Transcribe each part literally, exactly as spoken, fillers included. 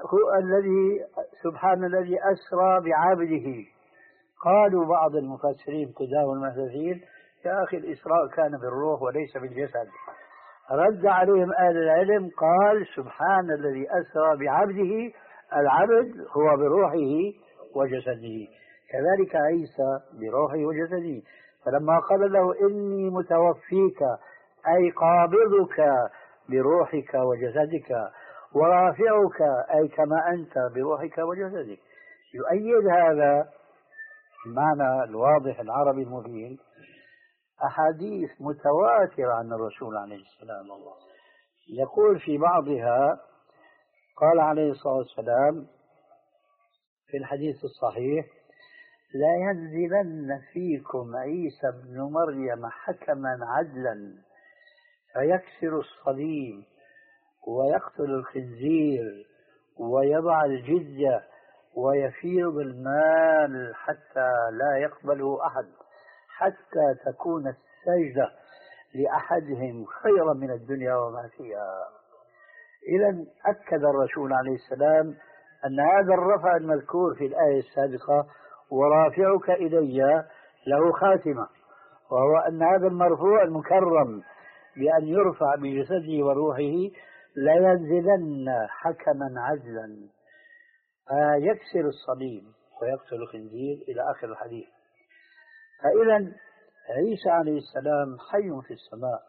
هو الذي سبحان الذي أسرى بعبده. قالوا بعض المفسرين قدام المحدثين يا أخي الإسراء كان بالروح وليس بالجسد. رد عليهم أهل العلم قال سبحان الذي أسرى بعبده، العبد هو بروحه وجسده، كذلك عيسى بروحه وجسده. فلما قال له إني متوفيك أي قابضك بروحك وجسدك ورافعك أي كما أنت بروحك وجسدك، يؤيد هذا المعنى الواضح العربي المبين أحاديث متواترة عن الرسول عليه السلام. يقول في بعضها قال عليه الصلاة والسلام في الحديث الصحيح لا ينزلن فيكم عيسى بن مريم حكما عدلا فيكسر الصليب ويقتل الخنزير ويضع الجزية ويفيض المال حتى لا يقبله أحد، حتى تكون السجدة لأحدهم خيرا من الدنيا وما فيها. إذا أكد الرسول عليه السلام أن هذا الرفع المذكور في الآية السابقة ورافعك إلي له خاتمة، وهو أن هذا المرفوع المكرم بأن يرفع بجسده وروحه لا ينزلن حكما عدلا يكسر الصليب ويقتل الخنزير إلى آخر الحديث. فإذا عيسى عليه السلام حي في السماء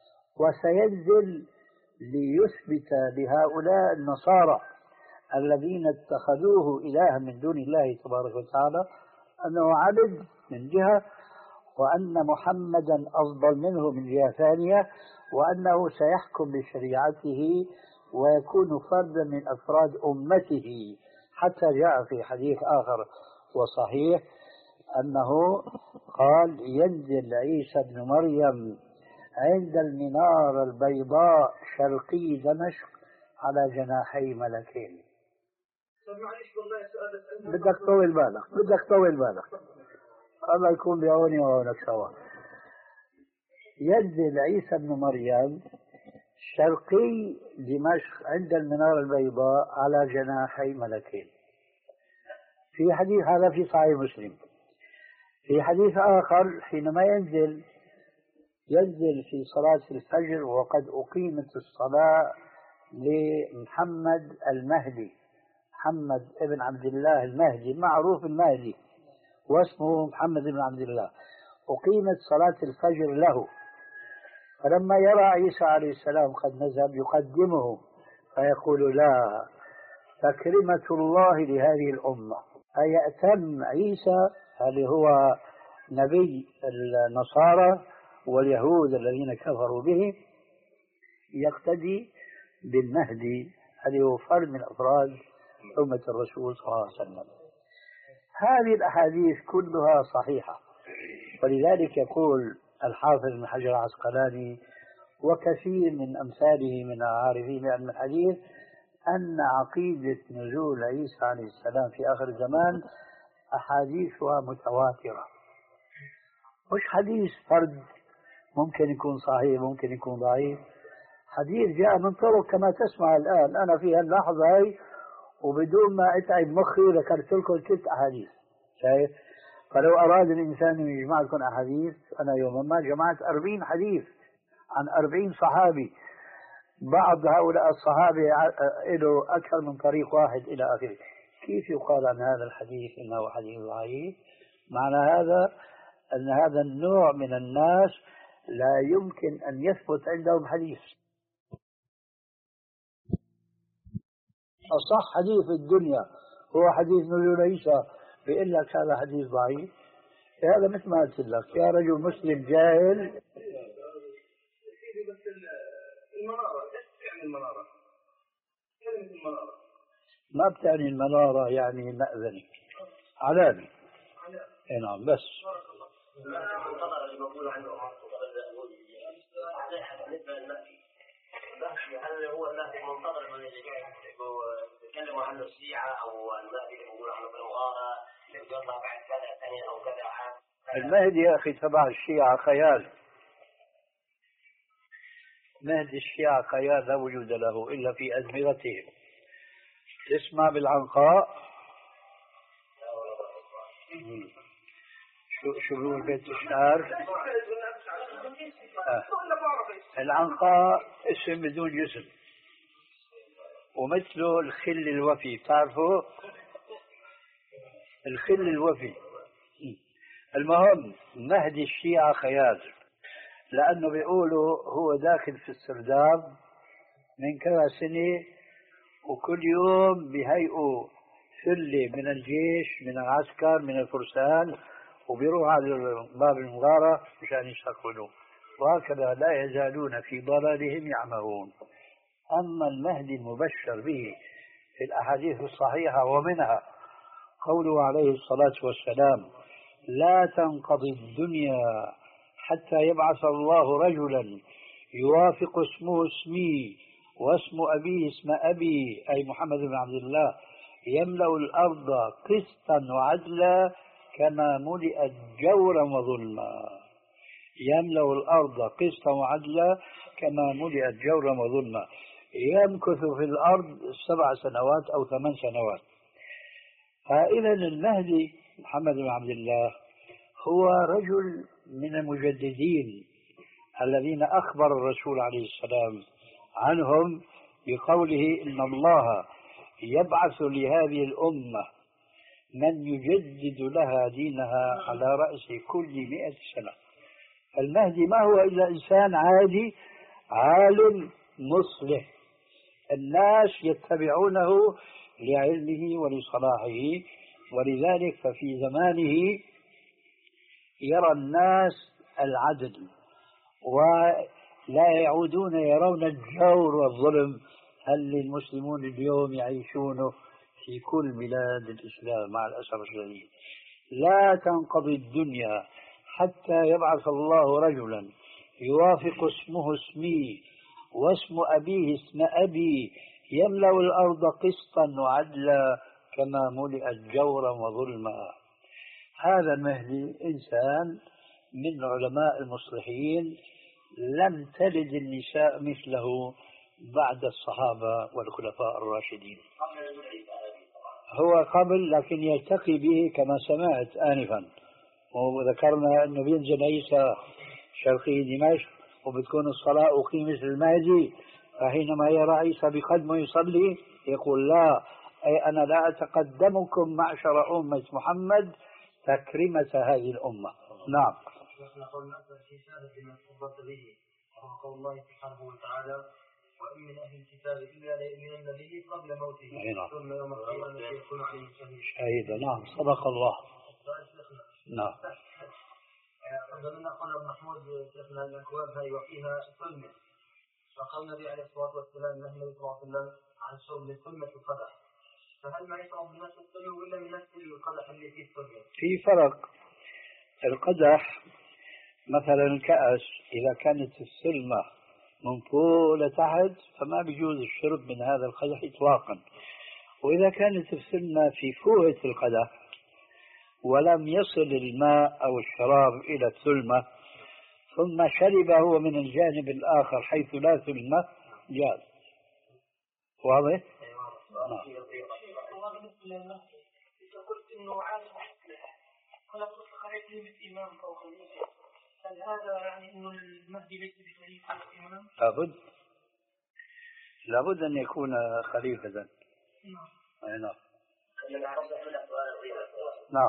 وسينزل ليثبت لهؤلاء النصارى الذين اتخذوه إلها من دون الله تبارك وتعالى أنه عبد من جهة، وأن محمدا أفضل منه من جهة ثانية، وأنه سيحكم بشريعته ويكون فردا من أفراد أمته، حتى جاء في حديث آخر وصحيح أنه قال ينزل عيسى بن مريم عند المنارة البيضاء شرقي دمشق على جناحي ملكين. بدك طول بالك بدك طول بالك الله يكون بعوني وعونك سوا. ينزل عيسى بن مريم شرقي دمشق عند المنارة البيضاء على جناحي ملكين. في حديث هذا في صحيح مسلم. في حديث آخر حينما ينزل ينزل في صلاة الفجر وقد أقيمت الصلاة لمحمد المهدي، محمد ابن عبد الله المهدي معروف المهدي واسمه محمد بن عبد الله، أقيمت صلاة الفجر له. فلما يرى عيسى عليه السلام قد نزل يقدمه فيقول لا تكرمة الله لهذه الأمة، أي يأتم عيسى اللي هو نبي النصارى واليهود الذين كفروا به يقتدي بالمهدي الذي هو فرد من أفراد أمة الرسول صلى الله عليه وسلم. هذه الأحاديث كلها صحيحة، ولذلك يقول الحافظ ابن حجر العسقلاني وكثير من أمثاله من العارفين علم الحديث أن عقيدة نزول عيسى عليه السلام في آخر الزمان أحاديثها متواترة، مش حديث فرد ممكن يكون صحيح ممكن يكون ضعيف، حديث جاء من طرق كما تسمع الآن أنا في هاللحظة هي وبدون ما أتعب مخي ذكرت لكم ست أحاديث. شايف؟ فلو أراد الإنسان أن يجمع لكم أحاديث أنا يوما ما جمعت أربعين حديث عن أربعين صحابي، بعض هؤلاء الصحابة له أكثر من طريق واحد إلى آخره. كيف يقال عن هذا الحديث إنه حديث ضعيف؟ معنى هذا أن هذا النوع من الناس لا يمكن أن يثبت عندهم حديث. أصح حديث في الدنيا هو حديث نزول عيسى، بيقول لك هذا حديث ضعيف. هذا مثل ما قلت لك يا رجل مسلم جاهل. المنارة ايش يعني المنارة؟ كلمة المنارة ما بتعني المنارة يعني مأذنة علامة. اي نعم بس المنتظر اللي بقول عنه بالنسبة للمهدي هل هو المهدي المنتظر اللي بيتكلموا عنه الشيعة أو المهدي اللي بيقولوا عنه في المغارة اللي بيطلع بعد كذا سنة أو كذا عام؟ المهدي يا أخي تبع الشيعة خيال. مهدي الشيعة خيال لا وجود له إلا في أزمرتهم. تسمع بالعنقاء؟ شو شو بيقول بيت الشعر؟ آه. العنقاء اسم بدون جسم، ومثله الخل الوفي، تعرفوا الخل الوفي؟ المهم مهدي الشيعة خيال، لأنه بيقولوا هو داخل في السرداب من كذا سنة، وكل يوم بهيئوا ثلة من الجيش، من العسكر، من الفرسان، وبيروح على باب المغارة مشان يستقبلوه، وهكذا لا يزالون في ضلالهم يعمهون. أما المهدي المبشر به في الأحاديث الصحيحة، ومنها قوله عليه الصلاة والسلام: لا تنقضي الدنيا حتى يبعث الله رجلا يوافق اسمه اسمي واسم أبيه اسم أبي، أي محمد بن عبد الله، يملأ الأرض قسطا وعدلا كما ملئت جورا وظلما. يملأ الأرض قسطا وعدلا كما ملئت جورا وظلما، يمكث في الأرض سبع سنوات أو ثمان سنوات. فإذا المهدي محمد بن عبد الله هو رجل من المجددين الذين أخبر الرسول عليه السلام عنهم بقوله: إن الله يبعث لهذه الأمة من يجدد لها دينها على رأس كل مئة سنة. المهدي ما هو إلا إنسان عادي، عالم مصلح، الناس يتبعونه لعلمه ولصلاحه، ولذلك ففي زمانه يرى الناس العدل ولا يعودون يرون الجور والظلم اللي المسلمون اليوم يعيشونه في كل بلاد الإسلام مع الأسف الشديد. لا تنقضي الدنيا حتى يبعث الله رجلا يوافق اسمه اسمي واسم أبيه اسم أبي، يملأ الأرض قسطا وعدلا كما ملئت جورا وظلما. هذا المهدي إنسان من علماء المصلحين، لم تلد النساء مثله بعد الصحابة والخلفاء الراشدين. هو قبل، لكن يلتقي به كما سمعت آنفا، وذكرنا أنه بينزل عيسى شرقي دمشق وبتكون الصلاة أقيمت للمهدي، فحينما يرى عيسى بقدمه يصلي يقول: لا، أي أنا لا أتقدمكم معشر أمة محمد تكرمة هذه الأمة. نعم. قول الله سبحانه وتعالى: وإن من أهل الكتاب إلا ليؤمنن به قبل موته ثم يوم القيامة يكون عليه شهيدا. نعم، صدق الله. نعم. فضلنا قال ابن محمود شيخنا الأكواب هاي وفيها سلمة، فقال النبي عليه الصلاة والسلام له النبي صلى الله عليه وسلم عن شرب سلمة القدح، فهل ما يشرب من نفس السلمة ولا من نفس القدح اللي فيه السلمة؟ في فرق. القدح مثلا الكأس إذا كانت السلمة من فوق لتحت فما بيجوز الشرب من هذا القدح إطلاقا، وإذا كانت السلمة في فوهة القدح ولم يصل الماء أو الشراب إلى السلمة ثم شرب هو من الجانب الآخر حيث لا سلمة جاز. واضح؟ نعم. قلت إنه عالم ولا تطلق عليه كلمة إمام أو خليفة، هل هذا يعني إنه المهدي ليس بخليفة الإمام؟ لابد لابد أن يكون خليفة. نعم. نعم. نعم.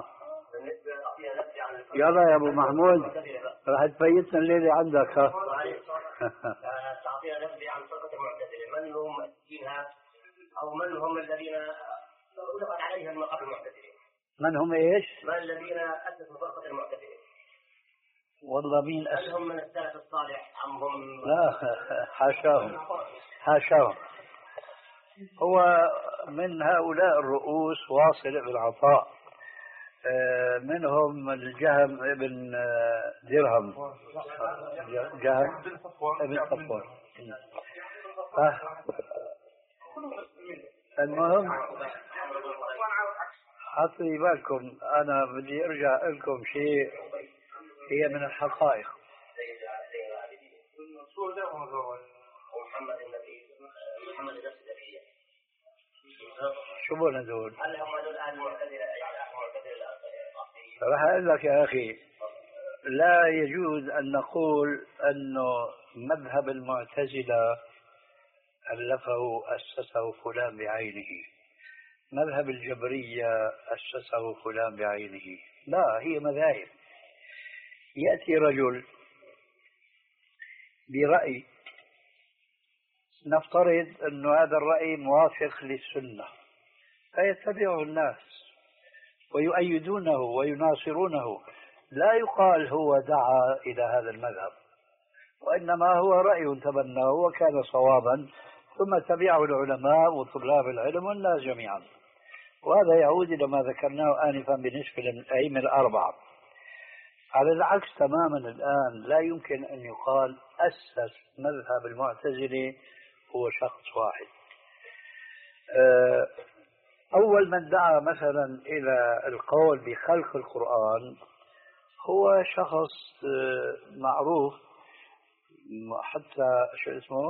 يلا يا أبو محمود راح تفيتنا الليلة عندك. ها تعطينا نبذة عن فرقة المعتزلة، من هم مؤسسينها أو من هم الذين أطلقت عليها المقام المعتزلة؟ من هم إيش؟ من الذين أسسوا فرقة المعتزلة؟ والله مين أسس؟ هل هم من السلف الصالح أم هم؟ لا، حاشاهم حاشاهم. هو من هؤلاء الرؤوس واصل بن عطاء، منهم الجهم ابن درهم، جهم ابن صفوان. المهم حطي بالكم، أنا بدي أرجع لكم شيء هي من الحقائق. محمد النبي محمد نفس النبي شو بون هذول؟ هل هم هذول الآن معتزلة يعني معتزلة؟ راح أقول لك يا أخي، لا يجوز أن نقول أنه مذهب المعتزلة ألفه أسسه فلان بعينه، مذهب الجبرية أسسه فلان بعينه، لا، هي مذاهب. يأتي رجل برأي، نفترض أن هذا الرأي موافق للسنة، فيتبعه الناس ويؤيدونه ويناصرونه، لا يقال هو دعا إلى هذا المذهب، وإنما هو رأي تبناه وكان صوابا، ثم تبعه العلماء وطلاب العلم والناس جميعا. وهذا يعود إلى ما ذكرناه آنفا بالنسبة للأئمة الأربعة. على العكس تماما الآن لا يمكن أن يقال أسس مذهب المعتزلة هو شخص واحد. أول من دعا مثلا إلى القول بخلق القرآن هو شخص معروف، حتى شو اسمه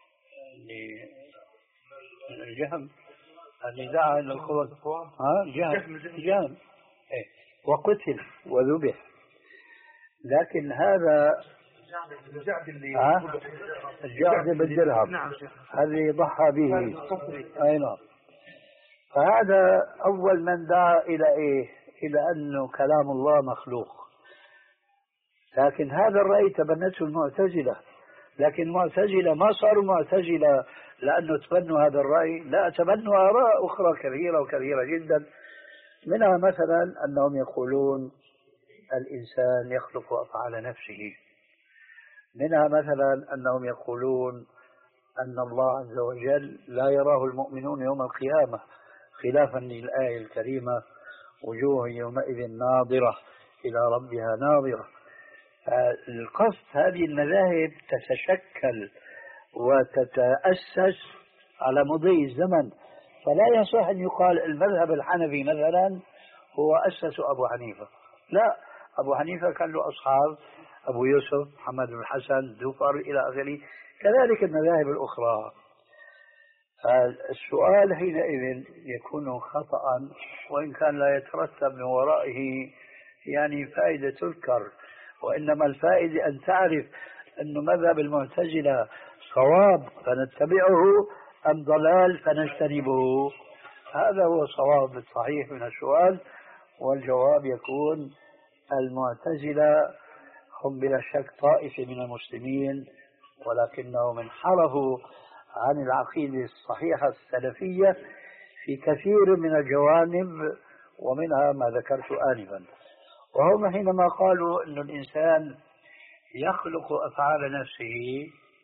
الجهم اللي دعا إلى القرآن، ها جهم جهم إيه. وقتل وذبح. لكن هذا الجعد بالدرهم هذه ضحى به، أي نعم. فهذا أول من دعا إلى إيه؟ إلى أنه كلام الله مخلوق. لكن هذا الرأي تبنته المعتزلة، لكن المعتزلة ما صاروا معتزلة لأنه تبنوا هذا الرأي، لا، تبنوا آراء أخرى كثيرة وكثيرة جدا. منها مثلا أنهم يقولون الإنسان يخلق أفعال نفسه، منها مثلا أنهم يقولون أن الله عز وجل لا يراه المؤمنون يوم القيامة، خلافا للآية الكريمة وجوه يومئذ ناظرة إلى ربها ناظرة. القصد هذه المذاهب تتشكل وتتأسس على مضي الزمن، فلا يصح أن يقال المذهب الحنفي مثلا هو أسس أبو حنيفة، لا، أبو حنيفة كان له أصحاب، أبو يوسف، محمد بن الحسن، زفر إلى آخره، كذلك المذاهب الأخرى. السؤال حينئذ يكون خطأ، وإن كان لا يترتب من ورائه يعني فائدة تذكر، وإنما الفائدة أن تعرف أن مذهب المعتزلة صواب فنتبعه أم ضلال فنجتنبه. هذا هو الصواب الصحيح من السؤال، والجواب يكون المعتزلة هم بلا شك طائفة من المسلمين، ولكنهم انحرفوا عن العقيدة الصحيحة السلفية في كثير من الجوانب، ومنها ما ذكرت آنفا. وهم حينما قالوا أن الإنسان يخلق أفعال نفسه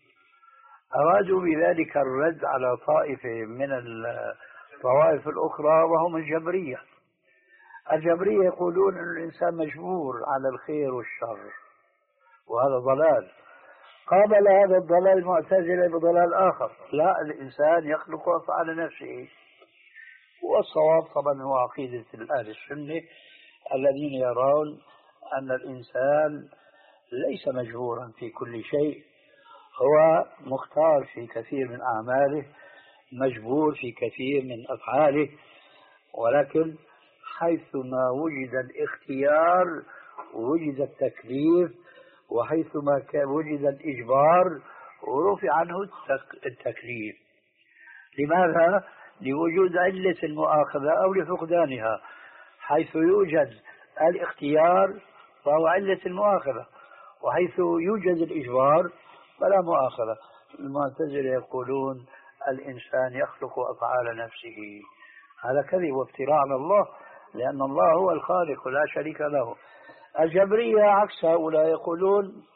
أرادوا بذلك الرد على طائفة من الطوائف الأخرى وهم الجبرية. الجبرية يقولون أن الإنسان مجبور على الخير والشر، وهذا ضلال. قابل هذا الضلال المعتزلة بضلال آخر، لا، الإنسان يخلق أفعال نفسه. والصواب طبعا هو عقيدة أهل السنة الذين يرون أن الإنسان ليس مجبورا في كل شيء، هو مختار في كثير من أعماله، مجبور في كثير من أفعاله، ولكن حيثما وجد الاختيار وجد التكليف، وحيثما وجد الإجبار ورفع عنه التكليف. لماذا؟ لوجود علة المؤاخذة أو لفقدانها. حيث يوجد الاختيار فهو علة المؤاخذة، وحيث يوجد الإجبار فلا مؤاخذة. المعتزلة يقولون الإنسان يخلق أفعال نفسه، هذا كذب وافتراء على الله، لأن الله هو الخالق لا شريك له. الجبرية عكس هؤلاء، يقولون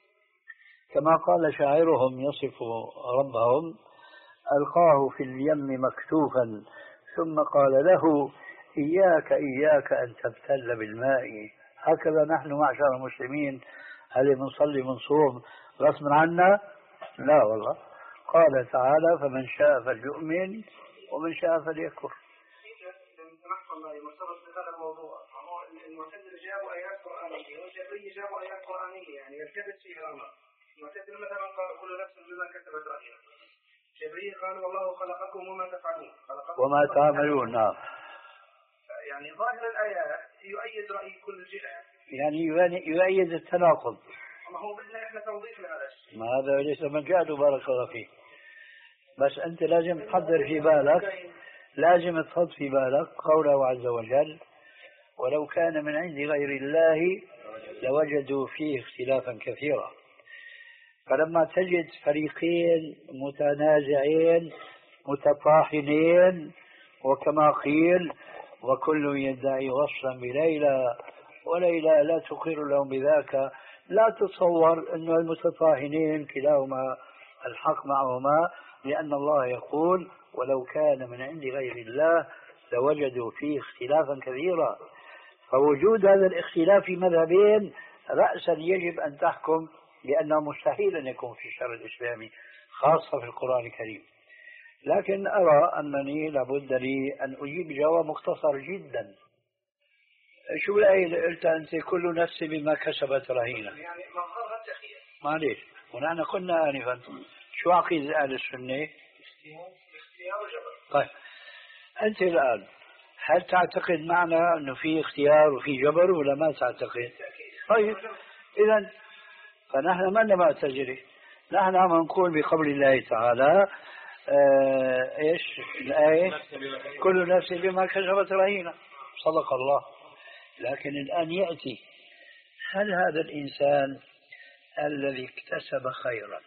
كما قال شاعرهم يصف ربهم: ألقاه في اليم مكتوفا ثم قال له إياك إياك أن تبتل بالماء. هكذا نحن معشر المسلمين، هل بنصلي بنصوم غصبا عنا؟ لا والله. قال تعالى: فمن شاء فليؤمن ومن شاء فليكفر. هذا الموضوع المعتزلة جابوا آيات قرآنية والجبرية جابوا آيات قرآنية، يعني يلتبس فيها الأمر. المعتزلة مثلا قال كل نفس بما كسبت رهينة، جبرية قالوا والله خلقكم وما تفعلون وما تعملون. نعم. يعني ظاهر الآيات يؤيد رأي كل جهة، يعني يؤيد التناقض. ما هو بدنا إحنا توضيح لهذا الشيء. ما هذا ليس مجال بارك الله فيه، بس أنت لازم تحضر في بالك، لازم تحط في بالك قوله عز وجل: ولو كان من عند غير الله لوجدوا فيه اختلافا كثيرا. فلما تجد فريقين متنازعين متطاحنين، وكما قيل: وكل يدعي وصلا بليلى وليلى لا تقر لهم بذاك، لا تتصور أن المتطاحنين كلاهما الحق معهما، لأن الله يقول: ولو كان من عند غير الله لوجدوا فيه اختلافا كثيرا. فوجود هذا الاختلاف في مذهبين رأسا يجب أن تحكم بأنه مستحيل أن يكون في الشرع الإسلامي، خاصة في القرآن الكريم. لكن أرى أنني لابد لي أن أجيب جواب مختصر جدا. شو الآية اللي قلتها أنت: كل نفس بما كسبت رهينة؟ يعني مظهرها التخيير. معليش، ونحن قلنا آنفا شو عقيدة أهل السنة؟ اختيار وجبر. طيب أنت الآن هل تعتقد معنا أنه في اختيار وفي جبر ولا ما تعتقد؟ طيب إذن فنحن ما معتزلة، نحن عم نقول بقول الله تعالى آه إيش الآية: كل نفس بما كسبت رهينة. صدق الله. لكن الآن يأتي: هل هذا الإنسان الذي اكتسب خيرا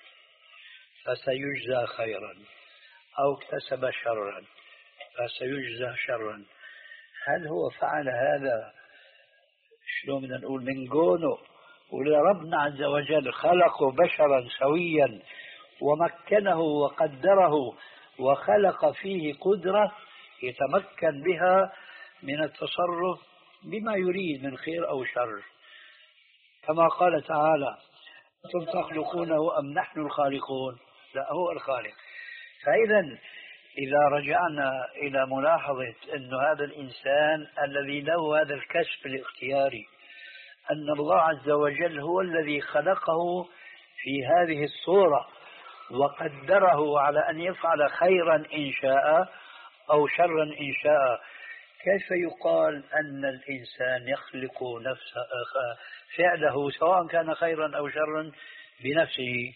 فسيجزى خيرا، أو اكتسب شرا فسيجزى شرا، هل هو فعل هذا شلون بدنا نقول من جونه، ولا ربنا عز وجل خلقه بشرا سويا ومكنه وقدره وخلق فيه قدرة يتمكن بها من التصرف بما يريد من خير أو شر، كما قال تعالى: أنتم تخلقونه أم نحن الخالقون؟ لا، هو الخالق. فإذا إذا رجعنا إلى ملاحظة أن هذا الإنسان الذي له هذا الكسب الاختياري، أن الله عز وجل هو الذي خلقه في هذه الصورة وقدره على أن يفعل خيرا إن شاء أو شرا إن شاء، كيف يقال أن الإنسان يخلق نفسه فعله سواء كان خيرا أو شرا بنفسه؟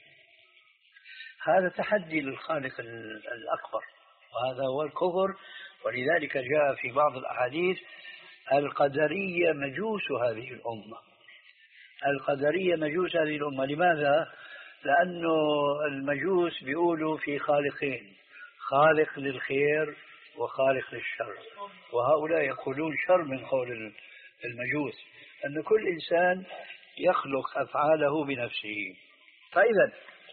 هذا تحدي للخالق الأكبر، وهذا هو الكفر. ولذلك جاء في بعض الأحاديث: القدرية مجوس هذه الأمة. القدرية مجوس هذه الأمة. لماذا؟ لأنه المجوس بيقولوا في خالقين: خالق للخير وخالق للشر، وهؤلاء يقولون شر من قول المجوس، أن كل إنسان يخلق أفعاله بنفسه. فإذا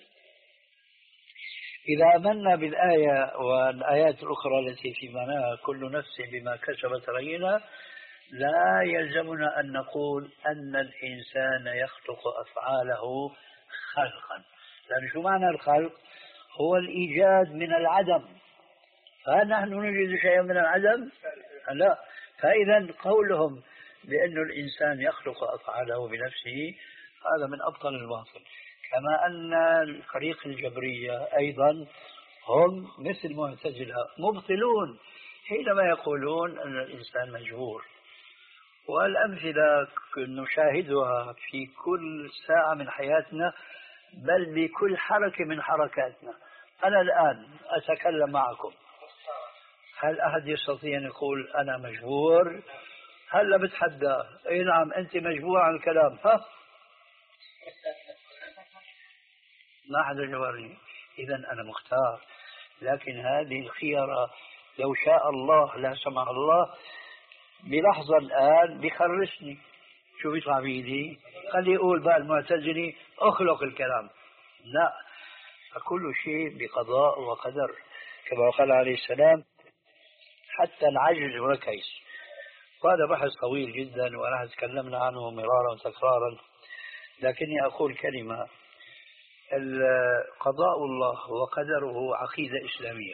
إذا آمنا بالآية والآيات الأخرى التي في معناها كل نفس بما كسبت رهينة، لا يلزمنا أن نقول أن الإنسان يخلق أفعاله خلقا، لأن شو معنى الخلق؟ هو الإيجاد من العدم، فهل نحن نجد شيئا من العدم؟ لا. فإذا قولهم بأن الإنسان يخلق أفعاله بنفسه هذا من أبطل الباطل. كما أن الفريق الجبرية أيضا هم مثل المعتزلة مبطلون حينما يقولون أن الإنسان مجبور. والأمثلة نشاهدها في كل ساعة من حياتنا، بل بكل حركة من حركاتنا. أنا الآن أتكلم معكم، هل أحد يستطيع أن يقول أنا مجبور؟ هلا بتحدى: أي نعم أنت مجبور عن الكلام، ها؟ ما حدا جوارني. إذا أنا مختار، لكن هذه الخيارة لو شاء الله لا سمح الله بلحظة الآن بيخرسني، شو بيطلع بيدي؟ خلي يقول بقى المعتزلي أخلق الكلام. لا، فكل شيء بقضاء وقدر، كما قال عليه السلام: حتى العجز والكيس. وهذا بحث طويل جدا ونحن تكلمنا عنه مرارا وتكرارا، لكني أقول كلمة: قضاء الله وقدره عقيدة إسلامية،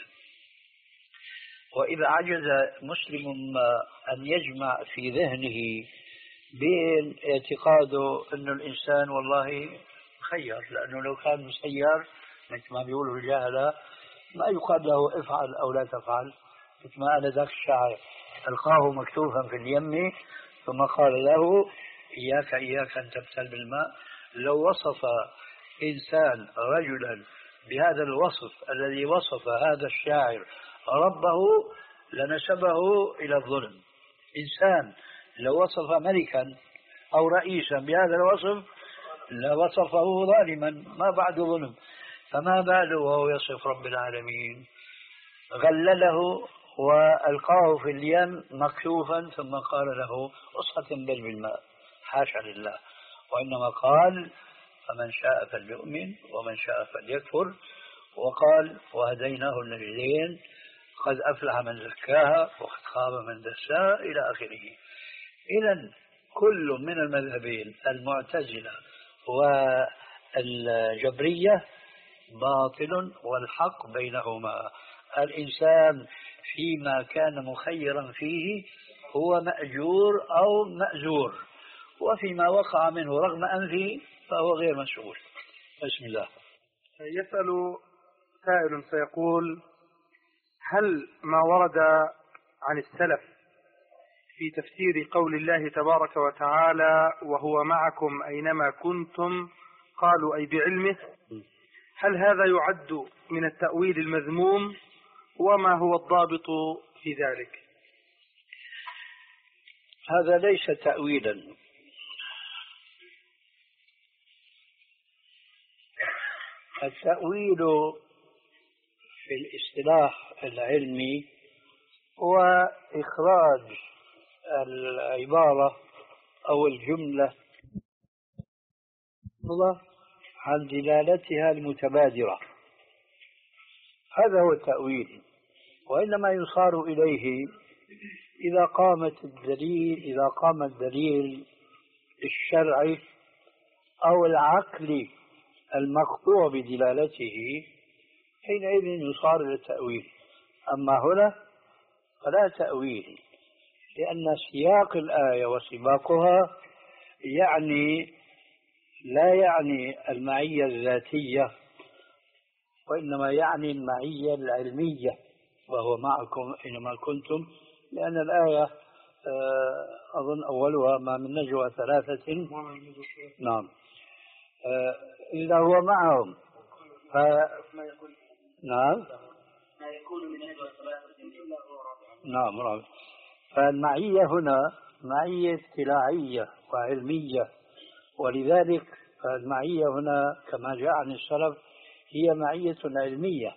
وإذا عجز مسلم أن يجمع في ذهنه بين اعتقاده أن الإنسان والله مخير، لأنه لو كان مسير مثل ما بيقولوا الجاهلة ما يقال له افعل أو لا تفعل، مثل ما قال ذاك الشاعر ألقاه مكتوفا في اليم ثم قال له إياك إياك أن تبتل بالماء. لو وصف إنسان رجلا بهذا الوصف الذي وصف هذا الشاعر ربه لنسبه إلى الظلم. إنسان لو وصف ملكا أو رئيسا بهذا الوصف لوصفه ظالما ما بعد ظلم، فما باله وهو يصف رب العالمين. غلله وألقاه في اليم مكشوفا ثم قال له أسقط بل بالماء، حاشا لله، وإنما قال فمن شاء فليؤمن ومن شاء فليكفر، وقال وهديناه النجدين قد أفلح من زكاها وقد خاب من دساها إلى آخره. إذن كل من المذهبين المعتزلة والجبرية باطل والحق بينهما. الإنسان فيما كان مخيرا فيه هو مأجور أو مأزور، وفيما وقع منه رغم أنفه فهو غير مسؤول. بسم الله. يسأل سائل سيقول: هل ما ورد عن السلف في تفسير قول الله تبارك وتعالى وهو معكم أينما كنتم قالوا أي بعلمه، هل هذا يعد من التأويل المذموم؟ وما هو الضابط في ذلك؟ هذا ليس تأويلا، التأويل في الاصطلاح العلمي هو إخراج العبارة أو الجملة عن دلالتها المتبادرة، هذا هو التأويل. وإنما يصار إليه إذا قامت الدليل إذا قام الدليل الشرعي أو العقل المقطوع بدلالته، حينئذ يصار إلى التأويل. أما هنا فلا تأويل، لأن سياق الآية وسباقها يعني لا يعني المعية الذاتية، وإنما يعني المعية العلمية، وهو معكم أينما كنتم، لأن الآية أظن أولها ما من نجوى ثلاثة نعم إلا هو معهم. ف... نعم ما يكون من نجوى ثلاثة إلا هو رابعهم. نعم رابع. فالمعية هنا معية اطلاعية وعلمية، ولذلك المعية هنا كما جاء عن السلف هي معية علمية،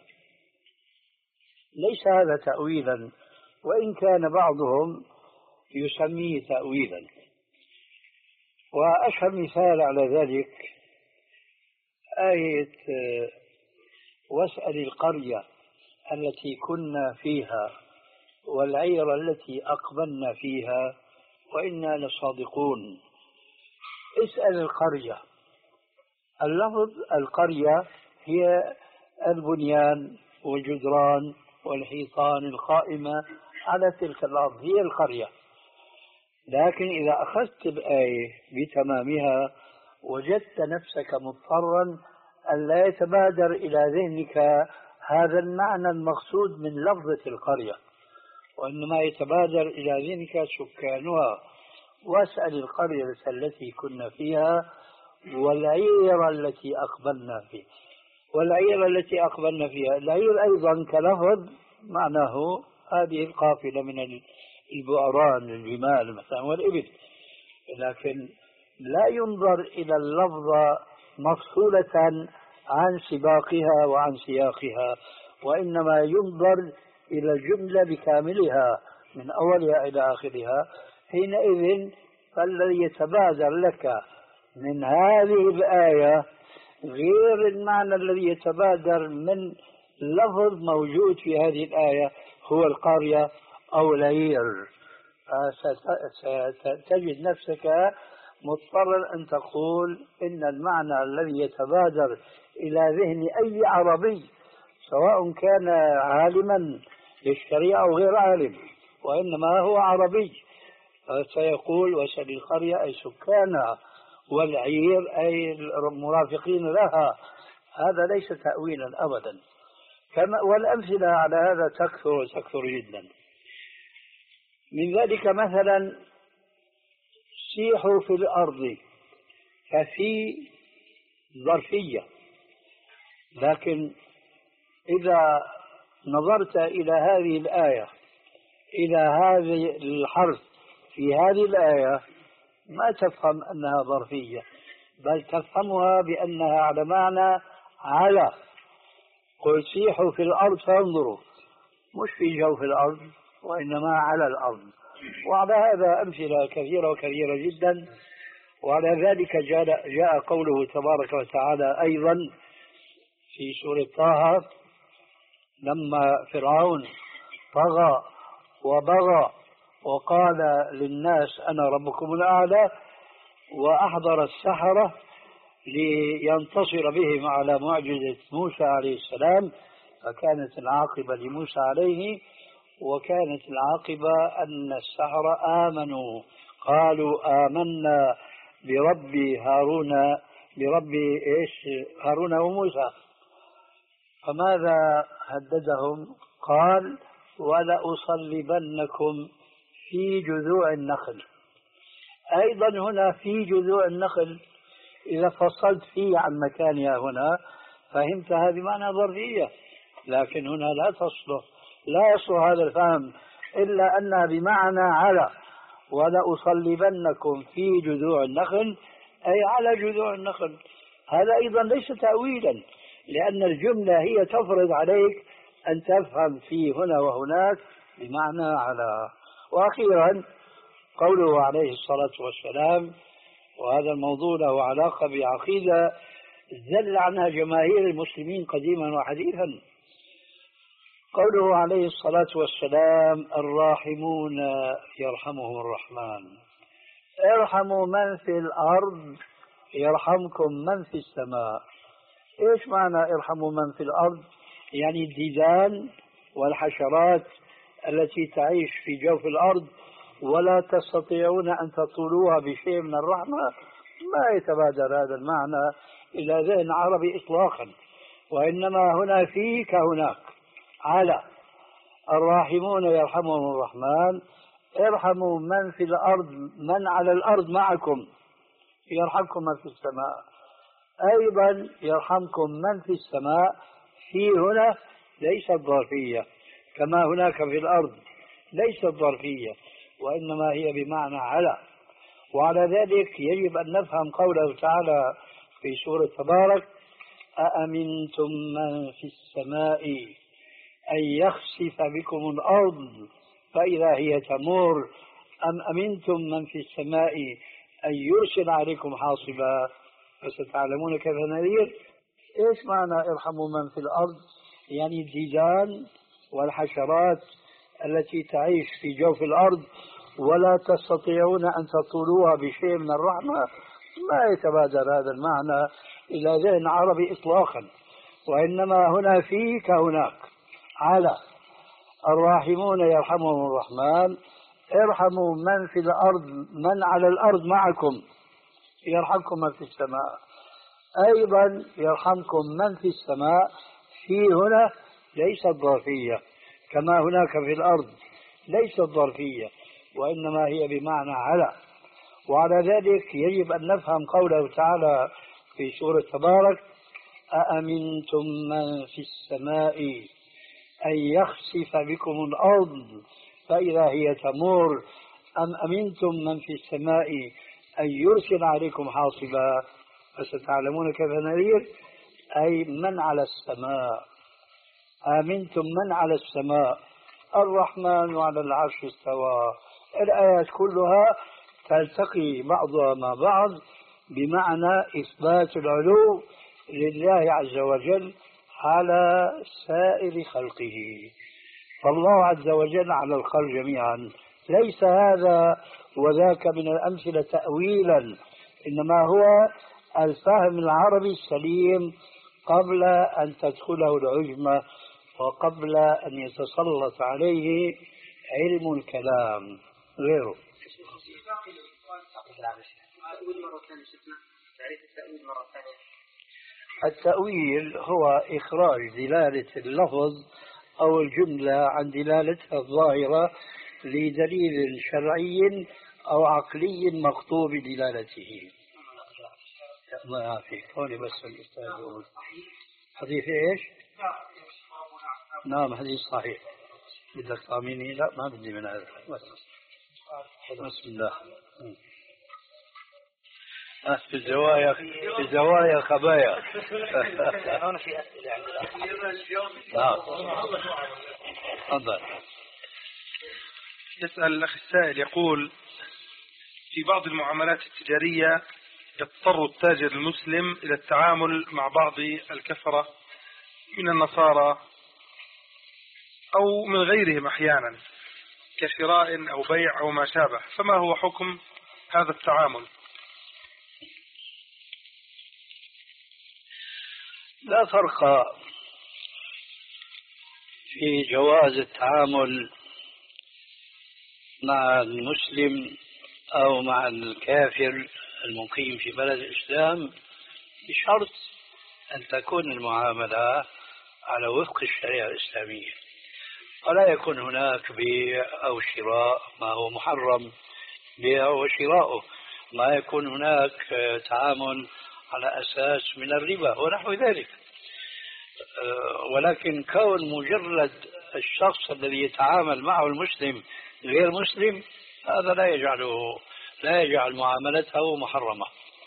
ليس هذا تأويلا، وإن كان بعضهم يسميه تأويلا. وأشهر مثال على ذلك آية واسأل القرية التي كنا فيها والعير التي أقبلنا فيها وإنا لصادقون. اسأل القرية، اللفظ القرية هي البنيان والجدران والحيطان القائمة على تلك الأرض، هي القرية. لكن إذا أخذت الآية بتمامها وجدت نفسك مضطرا أن لا يتبادر إلى ذهنك هذا المعنى المقصود من لفظة القرية، وإنما يتبادر إلى ذهنك سكانها. واسأل القرية التي كنا فيها والعير التي أقبلنا فيها. والعير التي أقبلنا فيها، العير أيضا كلفظ معناه هذه القافلة من البؤران الجمال مثلا والإبل، لكن لا ينظر إلى اللفظة مفصولة عن سباقها وعن سياقها، وإنما ينظر إلى الجملة بكاملها من أولها إلى آخرها. حينئذ فالذي يتبادر لك من هذه الآية غير المعنى الذي يتبادر من لفظ موجود في هذه الآية هو القرية أو العير. ستجد نفسك مضطرا أن تقول إن المعنى الذي يتبادر إلى ذهن أي عربي سواء كان عالما للشريعة أو غير عالم وإنما هو عربي سيقول واسأل القرية أي سكانها والعير أي المرافقين لها. هذا ليس تأويلا أبدا. كما والأمثلة على هذا تكثر تكثر جدا. من ذلك مثلا سيحوا في الأرض، ففي ظرفية، لكن إذا نظرت إلى هذه الآية إلى هذه الحرف في هذه الآية ما تفهم أنها ظرفية، بل تفهمها بأنها على معنى على. قل سيحوا في الأرض فانظروا، مش في جوف الأرض وإنما على الأرض. وعلى هذا أمثلة كثيرة وكثيرة جدا. وعلى ذلك جاء, جاء قوله تبارك وتعالى أيضا في سورة طه لما فرعون طغى وبغى وقال للناس أنا ربكم الأعلى، وأحضر السحرة لينتصر بهم على معجزة موسى عليه السلام، فكانت العاقبة لموسى عليه وكانت العاقبة أن السحرة آمنوا، قالوا آمنا برب هارون برب إيش هارون وموسى. فماذا هددهم؟ قال ولأصلبنكم في جذوع النخل. أيضا هنا في جذوع النخل، إذا فصلت فيه عن مكانها هنا فهمت هذه معنى ظرفية، لكن هنا لا تصلح لا يصلح هذا الفهم إلا أنها بمعنى على. ولأصلبنكم في جذوع النخل أي على جذوع النخل. هذا أيضا ليس تأويلا، لأن الجملة هي تفرض عليك أن تفهم في هنا وهناك بمعنى على. وأخيرا قوله عليه الصلاة والسلام، وهذا الموضوع له علاقة بعقيدة زل عنها جماهير المسلمين قديما وحديثا. قوله عليه الصلاة والسلام الراحمون يرحمهم الرحمن، ارحموا من في الأرض يرحمكم من في السماء. إيش معنى ارحموا من في الأرض؟ يعني الديدان والحشرات التي تعيش في جوف الأرض ولا تستطيعون أن تطولوها بشيء من الرحمة. ما يتبادر هذا المعنى إلى ذهن عربي إطلاقا، وإنما هنا في كهناك على. الراحمون يرحمهم الرحمن، ارحموا من في الأرض من على الأرض معكم يرحمكم من في السماء. أيضا يرحمكم من في السماء في هنا ليست ظرفية كما هناك في الأرض ليست ظرفية، وإنما هي بمعنى على. وعلى ذلك يجب أن نفهم قوله تعالى في سورة تبارك أأمنتم من في السماء أن يخسف بكم الأرض فإذا هي تمور أم أمنتم من في السماء أن يرسل عليكم حاصبا فستعلمون كيف نذير. إيش معنى ارحموا من في الأرض؟ يعني الديدان والحشرات التي تعيش في جوف الأرض ولا تستطيعون أن تطولوها بشيء من الرحمة. ما يتبادر هذا المعنى إلى ذهن عربي إطلاقا، وإنما هنا في كهناك على. الراحمون يرحمهم الرحمن، ارحموا من في الأرض من على الأرض معكم يرحمكم من في السماء. أيضا يرحمكم من في السماء في هنا ليست ظرفية كما هناك في الأرض ليست ظرفية، وإنما هي بمعنى على. وعلى ذلك يجب أن نفهم قوله تعالى في سورة تبارك أأمنتم من في السماء أن يخسف بكم الأرض فإذا هي تمور أم أمنتم من في السماء أن يرسل عليكم حاصبا فستعلمون كيف نذير. أي من على السماء، آمنتم من على السماء. الرحمن على العرش استوى. الآيات كلها تلتقي بعضها مع بعض بمعنى إثبات العلو لله عز وجل على سائر خلقه. فالله عز وجل على الخلق جميعا. ليس هذا وذاك من الأمثلة تأويلا، إنما هو الفهم العربي السليم قبل أن تدخله العجمة وقبل أن يتسلط عليه علم الكلام غيره. التأويل هو إخراج دلالة اللفظ أو الجملة عن دلالتها الظاهرة لدليل شرعي أو عقلي مخطوب بدلالته. الله يعافيك. هوني بس الأستاذ يقول حديث إيش؟ نعم حديث صحيح. بدك تعميني؟ لا ما بدي من هذا. بسم الله. في الزوايا في الزوايا خبايا. هون في أسئلة عند نعم. تفضل. يسأل الأخ السائل يقول: في بعض المعاملات التجارية يضطر التاجر المسلم إلى التعامل مع بعض الكفرة من النصارى أو من غيرهم أحيانا كشراء أو بيع أو ما شابه، فما هو حكم هذا التعامل؟ لا فرق في جواز التعامل مع المسلم أو مع الكافر المقيم في بلد الإسلام بشرط أن تكون المعاملة على وفق الشريعة الإسلامية، ولا يكون هناك بيع أو شراء ما هو محرم بيع وشراؤه، ما يكون هناك تعامل على أساس من الربا ونحو ذلك. ولكن كون مجرد الشخص الذي يتعامل معه المسلم غير مسلم هذا لا يجعله لا يجعل معاملته محرمة.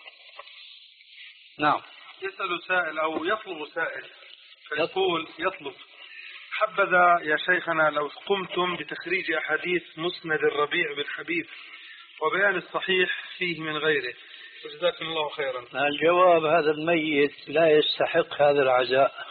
نعم. يسأل سائل أو يطلب سائل فيقول يطلب: حبذا يا شيخنا لو قمتم بتخريج أحاديث مسند الربيع بن حبيب وبيان الصحيح فيه من غيره، وجزاكم الله خيرا. الجواب: هذا الميت لا يستحق هذا العزاء.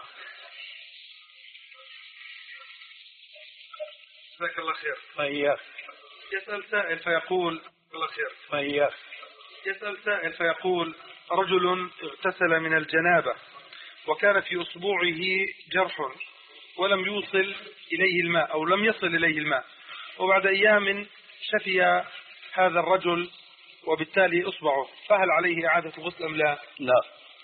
جزاك الله خير. وإياك. يسأل سائل فيقول: الله خير. وإياك. يسأل سائل فيقول: رجل اغتسل من الجنابة وكان في أصبعه جرح ولم يوصل إليه الماء أو لم يصل إليه الماء، وبعد أيام شفي هذا الرجل وبالتالي أصبعه، فهل عليه إعادة غسل أم لا؟ لا.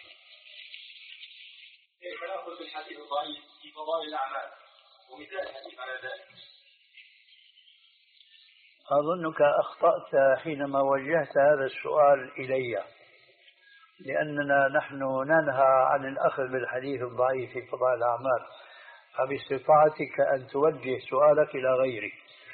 كيف نأخذ بالحديث الضعيف في فضائل الأعمال ومثال الحديث على ذلك؟ أظنك أخطأت حينما وجهت هذا السؤال إلي، لأننا نحن ننهى عن الأخذ بالحديث الضعيف في فضائل الأعمال، فباستطاعتك أن توجه سؤالك إلى غيري.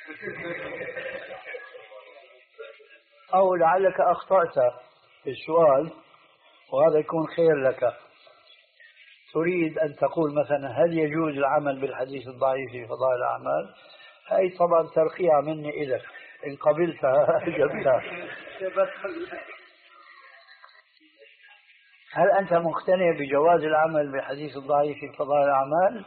أو لعلك أخطأت في السؤال وهذا يكون خير لك. تريد أن تقول مثلا: هل يجوز العمل بالحديث الضعيف في فضائل الأعمال؟ هاي طبعا ترقية مني إليك، إن قبلتها أجبتها. هل أنت مقتنع بجواز العمل بالحديث الضعيف في فضائل الأعمال؟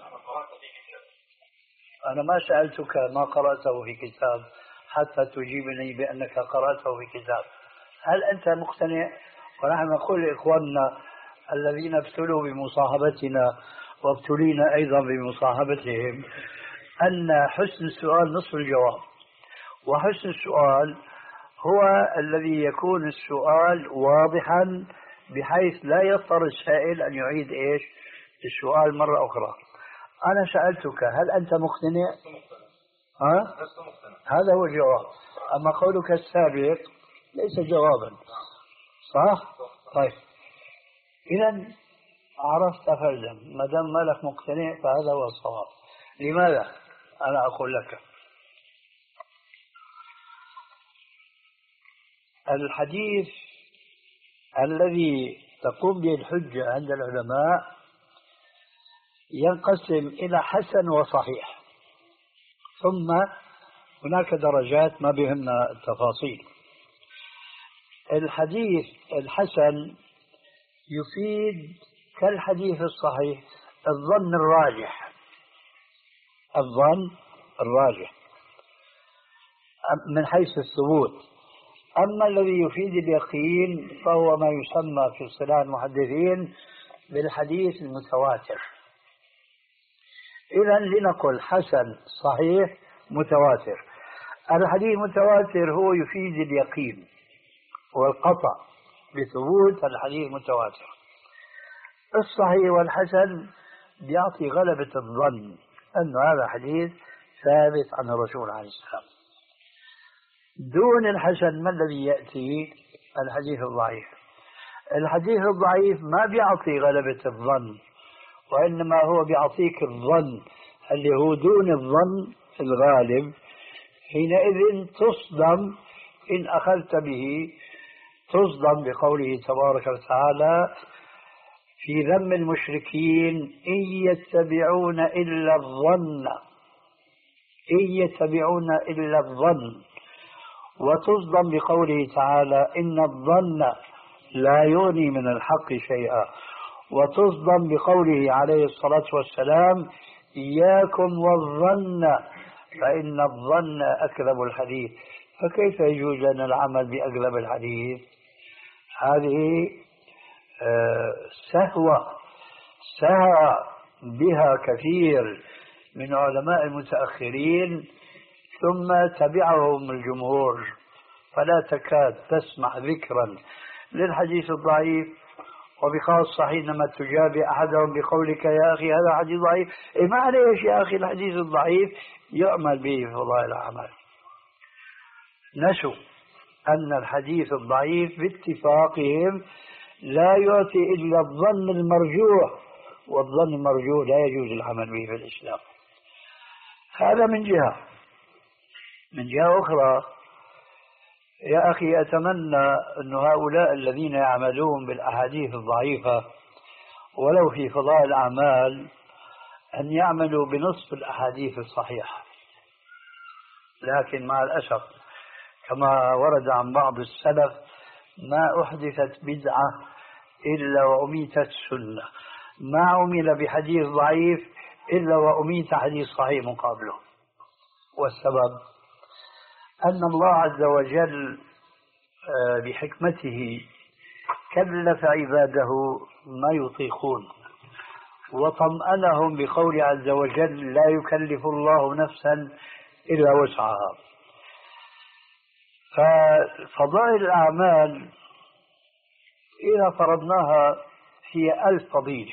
أنا ما سألتك ما قرأته في كتاب حتى تجيبني بأنك قرأته في كتاب. هل أنت مقتنع؟ ونحن نقول لإخواننا الذين ابتلوا بمصاحبتنا وابتلينا أيضا بمصاحبتهم أن حسن السؤال نصف الجواب، وحسن السؤال هو الذي يكون السؤال واضحا بحيث لا يضطر السائل أن يعيد إيش السؤال مرة أخرى. أنا سألتك: هل أنت مقتنع؟ ها؟ هذا هو الجواب. أما قولك السابق ليس جوابا، صح؟ طيب، إذن عرفت فلزم، ما دام مالك مقتنع فهذا هو الصواب. لماذا؟ أنا أقول لك: الحديث الذي تقوم به الحجة عند العلماء ينقسم إلى حسن وصحيح، ثم هناك درجات ما بهمنا التفاصيل. الحديث الحسن يفيد كالحديث الصحيح الظن الراجح، الظن الراجح من حيث الثبوت. أما الذي يفيد اليقين فهو ما يسمى في اصطلاح المحدثين بالحديث المتواتر. إذن لنقل حسن صحيح متواتر. الحديث المتواتر هو يفيد اليقين والقطع بثبوت الحديث المتواتر. الصحيح والحسن بيعطي غلبة الظن أن هذا حديث ثابت عن الرسول عليه السلام. دون الحسن ما الذي يأتي؟ الحديث الضعيف. الحديث الضعيف ما بيعطي غلبة الظن، وإنما هو بيعطيك الظن اللي هو دون الظن الغالب. حينئذ تصدم إن أخذت به، تصدم بقوله تبارك وتعالى في ذم المشركين: إن يتبعون إلا الظن، إن يتبعون إلا الظن. وتصدم بقوله تعالى: إن الظن لا يغني من الحق شيئا. وتصدم بقوله عليه الصلاة والسلام: إياكم والظن فإن الظن أكذب الحديث. فكيف يجوز لنا العمل بأكذب الحديث؟ هذه سهوة سهى بها كثير من علماء المتأخرين ثم تبعهم الجمهور، فلا تكاد تسمع ذكرا للحديث الضعيف. وبخاصة حينما تجابي أحدهم بقولك: يا أخي هذا حديث ضعيف، إيه معليش يا أخي الحديث الضعيف يعمل به في فضائل الأعمال. نسوا أن الحديث الضعيف باتفاقهم لا يعطي إلا الظن المرجوح، والظن المرجوح لا يجوز العمل به في الإسلام. هذا من جهة. من جهة أخرى يا أخي أتمنى أن هؤلاء الذين يعملون بالأحاديث الضعيفة ولو في فضائل الأعمال أن يعملوا بنصف الأحاديث الصحيحة. لكن مع الأسف كما ورد عن بعض السلف: ما أحدثت بدعة إلا وأميتت سنة، ما عمل بحديث ضعيف إلا وأميت حديث صحيح مقابله. والسبب أن الله عز وجل بحكمته كلف عباده ما يطيقون، وطمأنهم بقول عز وجل: لا يكلف الله نفسا إلا وسعها. ففضائل الأعمال إذا فرضناها هي ألف فضيلة،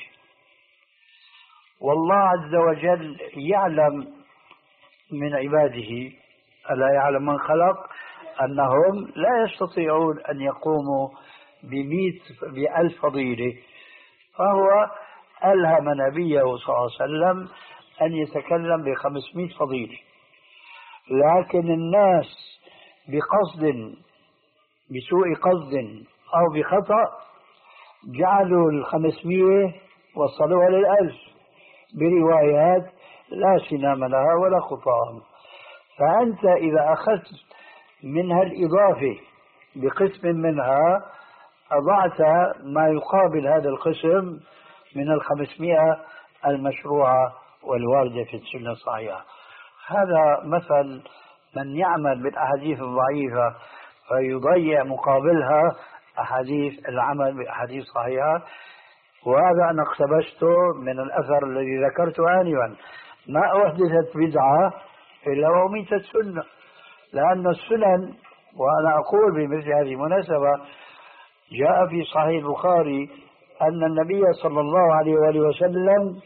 والله عز وجل يعلم من عباده، ألا يعلم من خلق، أنهم لا يستطيعون أن يقوموا بمئة بألف فضيلة، فهو ألهم نبيه صلى الله عليه وسلم أن يتكلم بخمسمائة فضيلة. لكن الناس بقصد بسوء قصد أو بخطأ جعلوا الخمسمائة وصلوها للألف بروايات لا سنام لها ولا خطام. فأنت إذا أخذت منها الإضافة بقسم منها أضعت ما يقابل هذا القسم من الخمسمائة المشروعة والواردة في السنة الصحيحة. هذا مثل من يعمل بالأحاديث الضعيفة فيضيع مقابلها أحاديث العمل بأحاديث صحيحة. وهذا أنا اقتبسته من الأثر الذي ذكرته آنفا: ما أحدثت بدعة إلا وأميتت سنة. لأن السنن، وأنا أقول بمثل هذه المناسبة، جاء في صحيح البخاري أن النبي صلى الله عليه وآله وسلم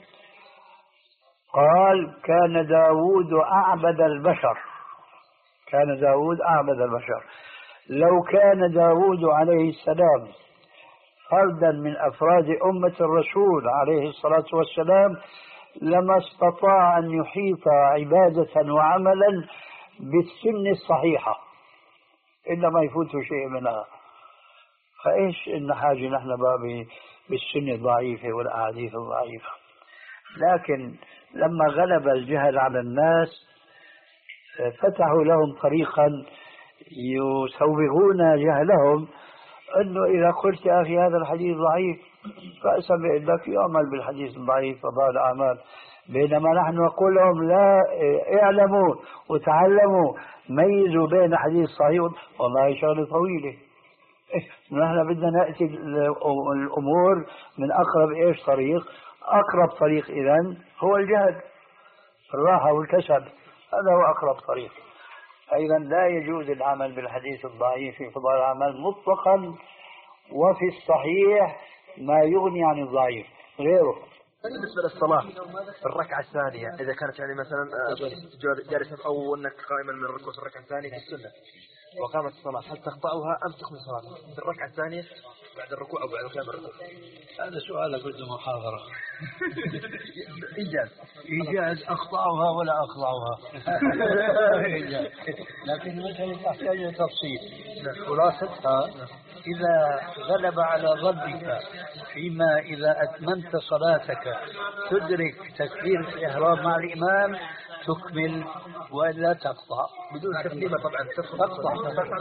قال: كان داود أعبد البشر، كان داود أعبد البشر. لو كان داود عليه السلام فردا من أفراد أمة الرسول عليه الصلاة والسلام لما استطاع أن يحيط عبادة وعملا بالسن الصحيحة إلا ما يفوت شيء منها. فإيش إن حاجة نحن بقى بالسن الضعيفة والأحاديث الضعيفة؟ لكن لما غلب الجهل على الناس فتحوا لهم طريقا يسوغون جهلهم، أنه إذا قلت يا أخي هذا الحديث ضعيف فأسمع لك يعمل بالحديث الضعيف فضائل الأعمال. بينما نحن نقول لهم: لا، اعلموا وتعلموا، ميزوا بين حديث صحيح. والله شغلة طويلة. نحن بدنا نأتي الأمور من أقرب إيش طريق. أقرب طريق إذن هو الجهل، الراحة والكسل، هذا هو أقرب طريق. أيضا لا يجوز العمل بالحديث الضعيف في فضائل الأعمال مطلقا، وفي الصحيح ما يغني عن الضعيف. غيره. بالنسبة للصلاة في الركعة الثانية إذا كانت يعني مثلا جالسا أو أنك قائما من الركوع في الركعة الثانية في السنة وقامت الصلاة، هل تقطعها أم تكمل صلاتك في الركعة الثانية بعد الركوع أو بعد قيام الركوع؟ هذا سؤالك بده محاضرة. إيجاز إيجاز أقطعها ولا أقطعها. لكن المسألة تحتاج تفصيل. خلاصتها إذا غلب على ظنك فيما إذا أتممت صلاتك تدرك تكبيرة الإحرام مع الإمام تكمل وإلا تقطع بدون تكليمة طبعا تقطع.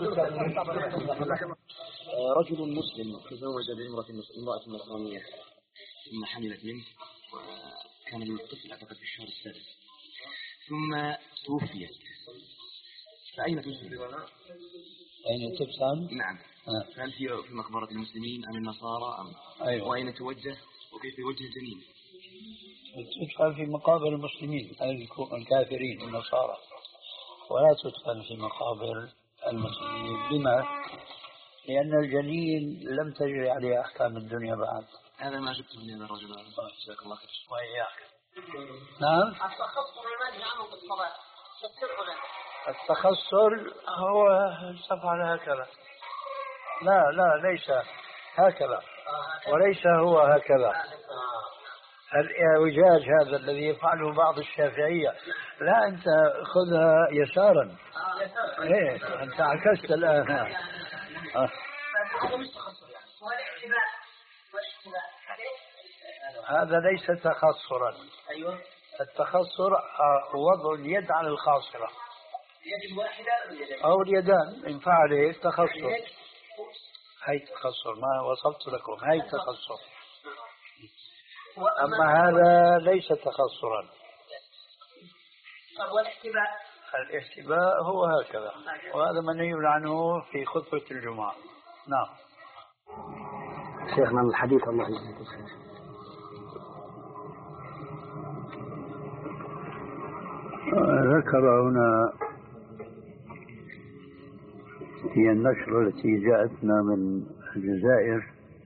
رجل مسلم تزوج بامرأة نصرانية ثم حملت منه وكان الطفل أعتقد في الشهر السادس ثم توفيت، فأين تسلم؟ أين تدفن؟ نعم. آه. هل في في مقبرة المسلمين أم النصارى أم أيوة. وأين توجه وكيف يوجه الجنين؟ تدفن في مقابر المسلمين الكافرين النصارى، ولا تدفن في مقابر المسلمين. لما؟ لأن الجنين لم تجري عليه أحكام الدنيا بعد. هذا ما شفته من هذا الرجل. جزاك الله خير. وإياك. نعم. التخصص المنهي عنه في الصلاة تفسره لنا. التخصر هو تفعل هكذا. لا لا ليس هكذا وليس هو هكذا. الإعوجاج هذا الذي يفعله بعض الشافعية، لا أنت خذها يسارا. إيه أنت عكست الآن. آه. هذا ليس تخصرا. أيوة. التخصر وضع اليد على الخاصرة يد واحدة أو اليدان إن فعل هيك تخصر. هاي تخصر ما وصفت لكم، هاي تخصر. أما هذا ليس تخصرا. والاحتباء الاحتباء هو هكذا، وهذا منهي عنه في خطبة الجمعة. نعم. شيخنا الحديث الله يجزيك خير. ذكر هنا هي النشرة التي جاءتنا من الجزائر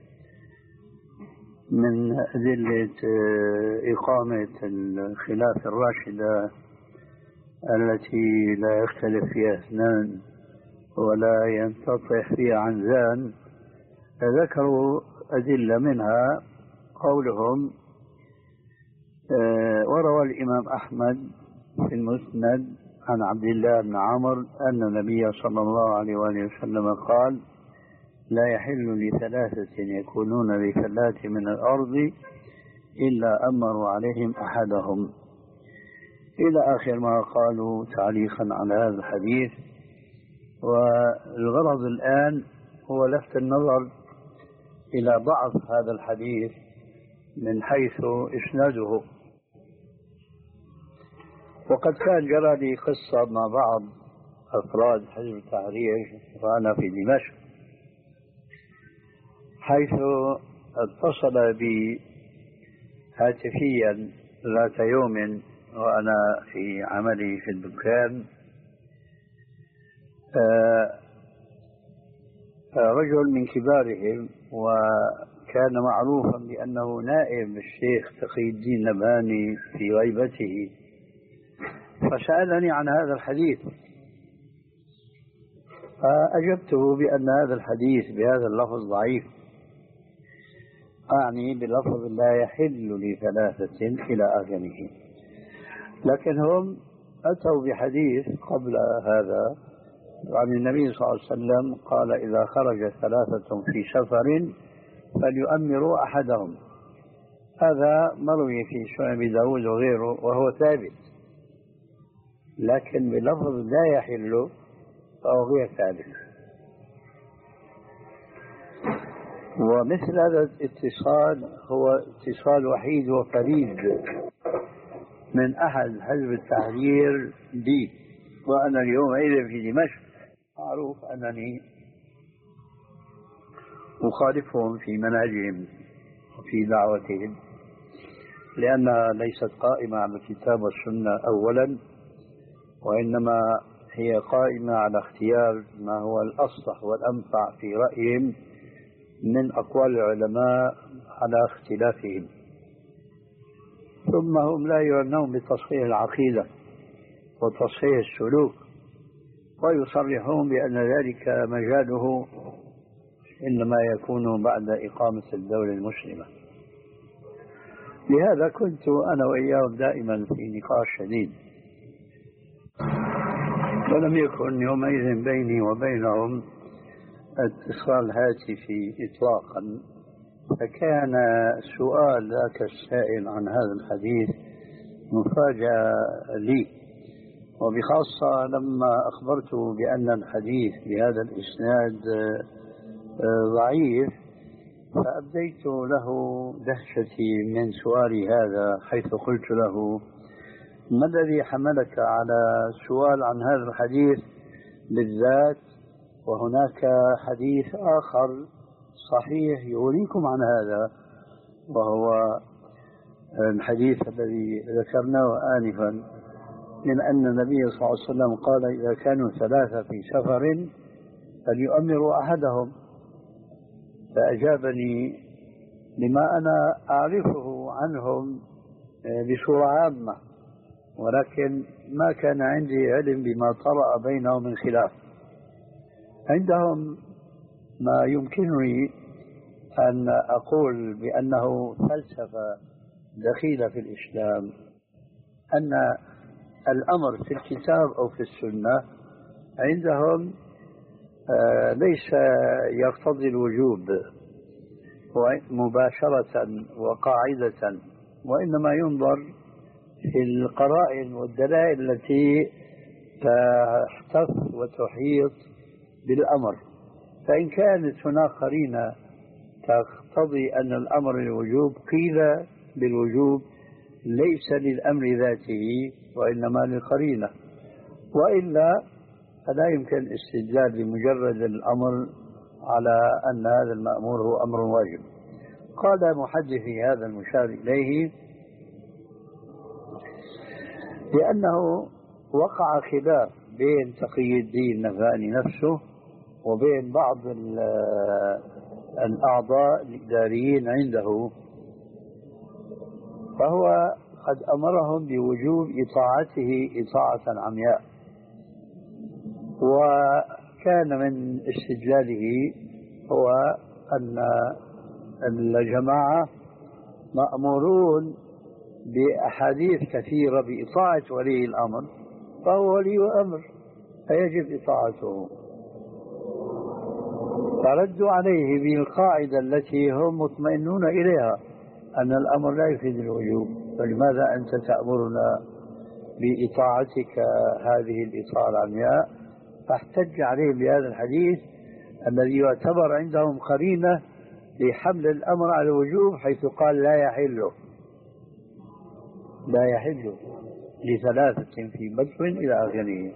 من أدلة إقامة الخلافة الراشدة التي لا يختلف فيها اثنان ولا ينتطح فيها عنزان. ذكروا أدلة منها قولهم وروى الإمام أحمد في المسند عن عبد الله بن عمرو أن النبي صلى الله عليه وآله وسلم قال لا يحل لثلاثة يكونون بفلاة من الأرض إلا أمروا عليهم أحدهم إلى آخر ما قالوا تعليقا على هذا الحديث. والغرض الآن هو لفت النظر إلى ضعف هذا الحديث من حيث إسناده. وقد كان جرى لي قصة مع بعض أفراد حزب التحرير وأنا في دمشق، حيث اتصل بي هاتفيا ذات يوم وأنا في عملي في الدكان رجل من كبارهم، وكان معروفا بأنه نائب الشيخ تقي الدين نبهاني في غيبته، فسألني عن هذا الحديث فأجبته بأن هذا الحديث بهذا اللفظ ضعيف، أعني بلفظ لا يحل لثلاثة إلى آخره. لكن هم أتوا بحديث قبل هذا عن النبي صلى الله عليه وسلم قال إذا خرج ثلاثة في سفر فليؤمروا أحدهم. هذا مروي في سنن داود وغيره وهو ثابت، لكن بلفظ لا يحل فهو غير ثابت. ومثل هذا الاتصال هو اتصال وحيد وفريد من أحد حزب التحرير بي، وأنا اليوم أيضا في دمشق معروف أنني أخالفهم في منهجهم وفي دعوتهم، لأنها ليست قائمة على الكتاب والسنة أولا، وإنما هي قائمة على اختيار ما هو الأصلح والأنفع في رأيهم من أقوال العلماء على اختلافهم. ثم هم لا يعنون بتصحيح العقيدة وتصحيح السلوك، ويصرحون بأن ذلك مجاله إنما يكون بعد إقامة الدولة المسلمة. لهذا كنت أنا وإياهم دائما في نقاش شديد، ولم يكن يومئذ بيني وبينهم اتصال هاتفي إطلاقا. فكان سؤال ذاك السائل عن هذا الحديث مفاجأة لي، وبخاصة لما أخبرته بأن الحديث بهذا الإسناد ضعيف، فأبديت له دهشتي من سؤالي هذا، حيث قلت له: ما الذي حملك على سؤال عن هذا الحديث بالذات وهناك حديث آخر صحيح يغنيكم عن هذا، وهو الحديث الذي ذكرناه آنفا من أن النبي صلى الله عليه وسلم قال: إذا كانوا ثلاثة في سفر فليؤمروا أحدهم. فأجابني لما أنا أعرفه عنهم بصورة عامة، ولكن ما كان عندي علم بما طرأ بينهم من خلاف. عندهم ما يمكنني أن أقول بأنه فلسفة دخيلة في الإسلام، أن الأمر في الكتاب أو في السنة عندهم ليس يقتضي الوجوب مباشرة وقاعدة، وإنما ينظر في القرائن والدلائل التي تحتف وتحيط بالأمر. فإن كانت هناك قرينة تقتضي أن الأمر للوجوب قيل بالوجوب ليس للأمر ذاته وإنما للقرينة، وإلا فلا يمكن الاستدلال بمجرد الأمر على أن هذا المأمور هو أمر واجب. قال محدثي هذا المشار إليه لأنه وقع خلاف بين تقي الدين النفاني نفسه وبين بعض الأعضاء الإداريين عنده، فهو قد أمرهم بوجوب إطاعته إطاعة عمياء، وكان من استدلاله هو أن الجماعة مأمورون بأحاديث كثيرة بإطاعة ولي الأمر، فهو ولي أمر فيجب إطاعته. فردوا عليه بالقاعدة التي هم مطمئنون إليها أن الأمر لا يفيد الوجوب، فلماذا أنت تأمرنا بإطاعتك هذه الإطاعة العمياء؟ فاحتج عليهم بهذا الحديث الذي يعتبر عندهم قرينة لحمل الأمر على الوجوب، حيث قال: لا يحل لا يحل لثلاثة في بدو إلى آخره.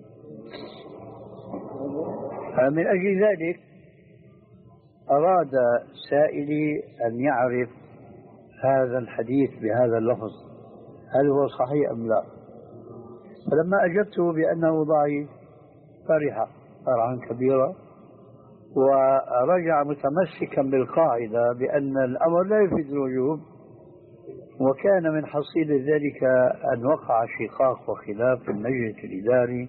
فمن أجل ذلك أراد سائلي أن يعرف هذا الحديث بهذا اللفظ هل هو صحيح أم لا. فلما أجبته بأنه ضعيف فرح فرحا كبيرا، ورجع متمسكا بالقاعدة بأن الأمر لا يفيد الوجوب. وكان من حصيل ذلك أن وقع شقاق وخلاف في المجلس الإداري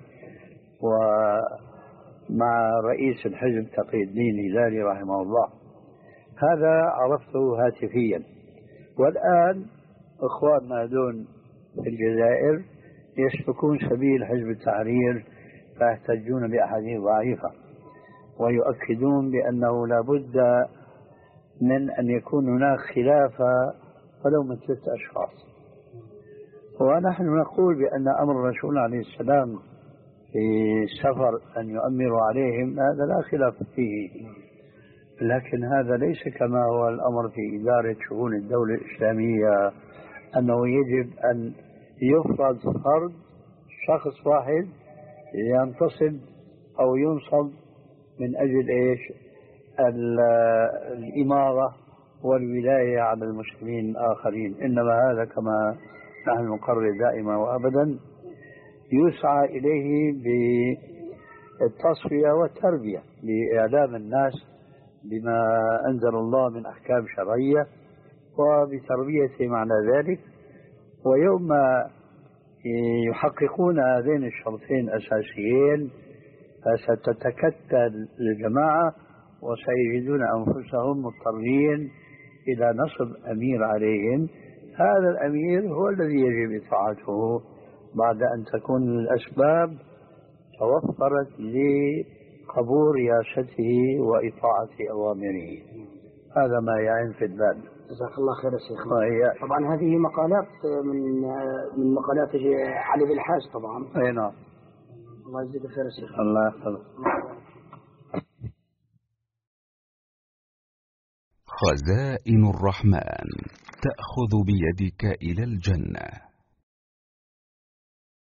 ومع رئيس الحزب تقي الدين الهلالي رحمه الله. هذا عرفته هاتفيا. والآن إخواننا دون في الجزائر يسلكون سبيل حزب التحرير، فيحتجون بأحاديث ضعيفة ويؤكدون بأنه لا بد من أن يكون هناك خلاف ولو من ثلاثة أشخاص. ونحن نقول بأن أمر الرسول عليه السلام في السفر أن يؤمر عليهم هذا لا خلاف فيه، لكن هذا ليس كما هو الأمر في إدارة شؤون الدولة الإسلامية، أنه يجب أن يفرض فرض شخص واحد ينتصب أو ينصب من أجل إيش الإمارة والولاية على المسلمين الآخرين. إنما هذا كما نحن نقرر دائما وأبدا يسعى إليه بالتصفية والتربية لإعلام الناس بما أنزل الله من أحكام شرعية وبتربيتهم على ذلك، ويوم يحققون هذين الشرطين الأساسيين فستتكتل الجماعة وسيجدون أنفسهم مضطرين إلى نصب أمير عليهم. هذا الأمير هو الذي يجب إطاعته بعد أن تكون الأسباب توفرت لقبول رياسته وإطاعة أوامره. هذا ما يعين في البال. جزاك الله خير يا شيخ. وهي... طبعا هذه مقالات من من مقالات علي بالحاج طبعا. أي نعم. الله يجزيك خير يا شيخ. الله يحفظك. خزائن الرحمن تأخذ بيدك إلى الجنة.